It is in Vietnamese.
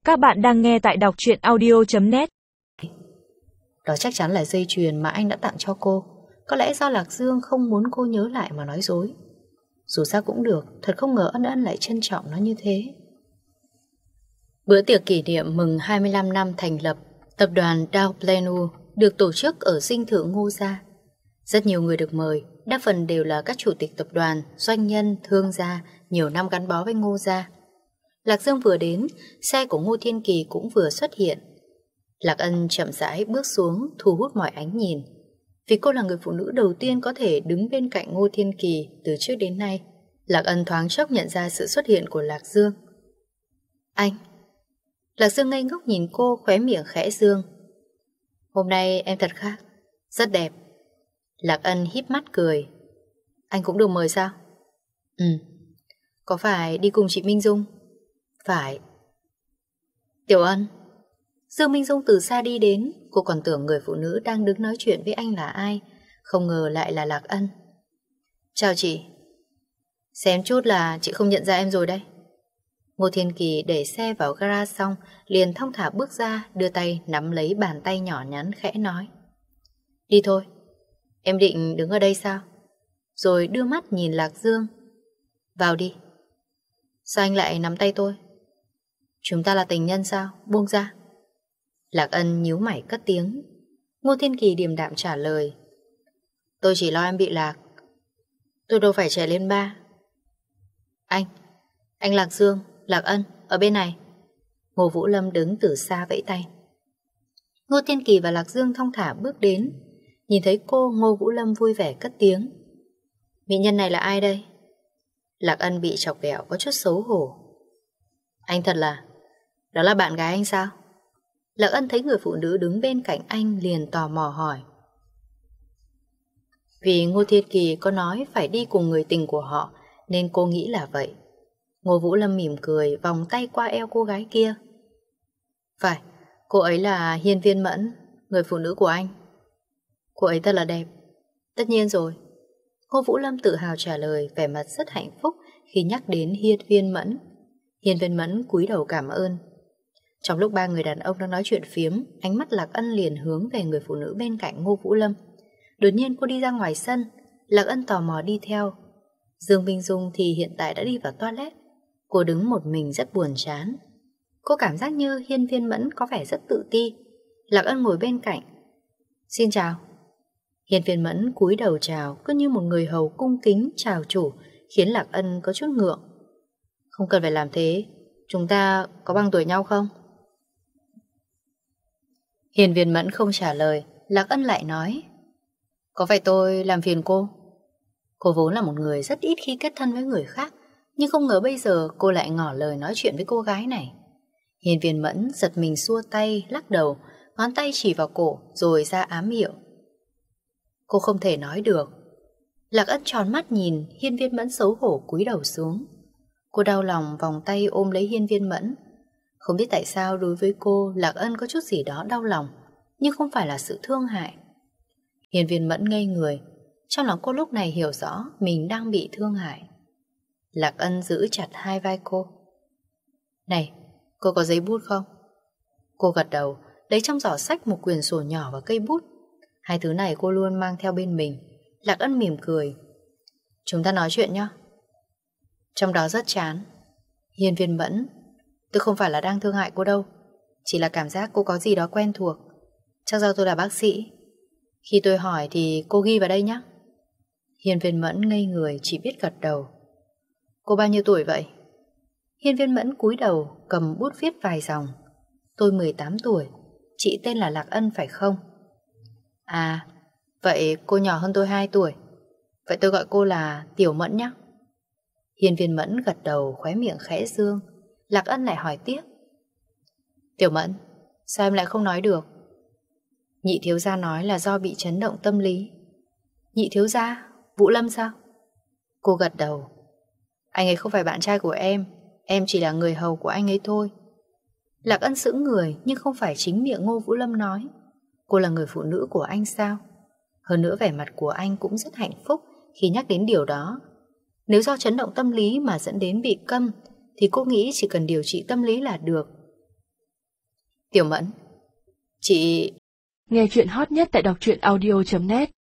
Các bạn đang nghe tại đọc truyện audio.net. Đó chắc chắn là dây chuyền mà anh đã tặng cho cô. Có lẽ do Lạc Dương không muốn cô nhớ lại mà nói dối. Dù sao cũng được, thật không ngờ Ân Ân lại trân trọng nó như thế. Bữa tiệc kỷ niệm mừng 25 năm thành lập tập đoàn Dow Planu được tổ chức ở dinh thự Ngô Gia. Rất nhiều người được mời, đa phần đều là các chủ tịch tập đoàn, doanh nhân, thương gia, nhiều năm gắn bó với Ngô Gia. Lạc Dương vừa đến, xe của Ngô Thiên Kỳ cũng vừa xuất hiện. Lạc Ân chậm rãi bước xuống, thu hút mọi ánh nhìn. Vì cô là người phụ nữ đầu tiên có thể đứng bên cạnh Ngô Thiên Kỳ từ trước đến nay, Lạc Ân thoáng chốc nhận ra sự xuất hiện của Lạc Dương. Anh! Lạc Dương ngây ngốc nhìn cô, khóe miệng khẽ dương. Hôm nay em thật khác, rất đẹp. Lạc Ân híp mắt cười. Anh cũng được mời sao? Ừ. Có phải đi cùng chị Minh Dung? Phải. Tiểu Ân. Dương Minh Dung từ xa đi đến. Cô còn tưởng người phụ nữ đang đứng nói chuyện với anh là ai, không ngờ lại là Lạc Ân. Chào chị. Xem chút là chị không nhận ra em rồi đây. Ngô Thiên Kỳ đẩy xe vào gara xong liền thong thả bước ra, đưa tay nắm lấy bàn tay nhỏ nhắn khẽ nói. Đi thôi. Em định đứng ở đây sao? Rồi đưa mắt nhìn Lạc Dương. Vào đi. Sao anh lại nắm tay tôi? Chúng ta là tình nhân sao? Buông ra. Lạc Ân nhíu mày cất tiếng. Ngô Thiên Kỳ điềm đạm trả lời. Tôi chỉ lo em bị lạc. Tôi đâu phải trẻ lên ba. Anh Lạc Dương, Lạc Ân, ở bên này. Ngô Vũ Lâm đứng từ xa vẫy tay. Ngô Thiên Kỳ và Lạc Dương thong thả bước đến. Nhìn thấy cô, Ngô Vũ Lâm vui vẻ cất tiếng. Mỹ nhân này là ai đây? Lạc Ân bị chọc ghẹo có chút xấu hổ. Anh thật là... Đó là bạn gái anh sao? Lạc Ân thấy người phụ nữ đứng bên cạnh anh liền tò mò hỏi. Vì Ngô Thiên Kỳ có nói phải đi cùng người tình của họ nên cô nghĩ là vậy. Ngô Vũ Lâm mỉm cười vòng tay qua eo cô gái kia. Phải, cô ấy là Hiên Viên Mẫn, người phụ nữ của anh. Cô ấy thật là đẹp. Tất nhiên rồi. Ngô Vũ Lâm tự hào trả lời, vẻ mặt rất hạnh phúc khi nhắc đến Hiên Viên Mẫn. Hiên Viên Mẫn cúi đầu cảm ơn. Trong lúc ba người đàn ông đang nói chuyện phiếm, ánh mắt Lạc Ân liền hướng về người phụ nữ bên cạnh Ngô Vũ Lâm. Đột nhiên cô đi ra ngoài sân, Lạc Ân tò mò đi theo. Dương Minh Dung thì hiện tại đã đi vào toilet. Cô đứng một mình rất buồn chán. Cô cảm giác như Hiên Viên Mẫn có vẻ rất tự ti. Lạc Ân ngồi bên cạnh. Xin chào. Hiên Viên Mẫn cúi đầu chào, cứ như một người hầu cung kính chào chủ, khiến Lạc Ân có chút ngượng. Không cần phải làm thế, chúng ta có bằng tuổi nhau không? Hiên Viên Mẫn không trả lời. Lạc Ân lại nói. Có phải tôi làm phiền cô? Cô vốn là một người rất ít khi kết thân với người khác, nhưng không ngờ bây giờ cô lại ngỏ lời nói chuyện với cô gái này. Hiên Viên Mẫn giật mình xua tay, lắc đầu, ngón tay chỉ vào cổ rồi ra ám hiệu. Cô không thể nói được. Lạc Ân tròn mắt nhìn, Hiên Viên Mẫn xấu hổ cúi đầu xuống. Cô đau lòng vòng tay ôm lấy Hiên Viên Mẫn. Không biết tại sao đối với cô, Lạc Ân có chút gì đó đau lòng, nhưng không phải là sự thương hại. Hiên Viên Mẫn ngây người. Trong lòng cô lúc này hiểu rõ mình đang bị thương hại. Lạc Ân giữ chặt hai vai cô. Này, cô có giấy bút không? Cô gật đầu, lấy trong giỏ xách một quyển sổ nhỏ và cây bút. Hai thứ này cô luôn mang theo bên mình. Lạc Ân mỉm cười. Chúng ta nói chuyện nhé. Trong đó rất chán. Hiên Viên Mẫn, tôi không phải là đang thương hại cô đâu, chỉ là cảm giác cô có gì đó quen thuộc. Chắc do tôi là bác sĩ. Khi tôi hỏi thì cô ghi vào đây nhé. Hiên Viên Mẫn ngây người chỉ biết gật đầu. Cô bao nhiêu tuổi vậy? Hiên Viên Mẫn cúi đầu cầm bút viết vài dòng. Tôi 18 tuổi. Chị tên là Lạc Ân phải không? À, vậy cô nhỏ hơn tôi 2 tuổi. Vậy tôi gọi cô là Tiểu Mẫn nhé. Hiên Viên Mẫn gật đầu, khóe miệng khẽ dương. Lạc Ân lại hỏi tiếp. Tiểu Mẫn, sao em lại không nói được? Nhị thiếu gia nói là do bị chấn động tâm lý. Nhị thiếu gia? Vũ Lâm sao? Cô gật đầu. Anh ấy không phải bạn trai của em chỉ là người hầu của anh ấy thôi. Lạc Ân sững người, nhưng không phải chính miệng Ngô Vũ Lâm nói. Cô là người phụ nữ của anh sao? Hơn nữa vẻ mặt của anh cũng rất hạnh phúc khi nhắc đến điều đó. Nếu do chấn động tâm lý mà dẫn đến bị câm thì cô nghĩ chỉ cần điều trị tâm lý là được. Tiểu Mẫn, chị... Nghe chuyện hot nhất tại đọc truyện audio.net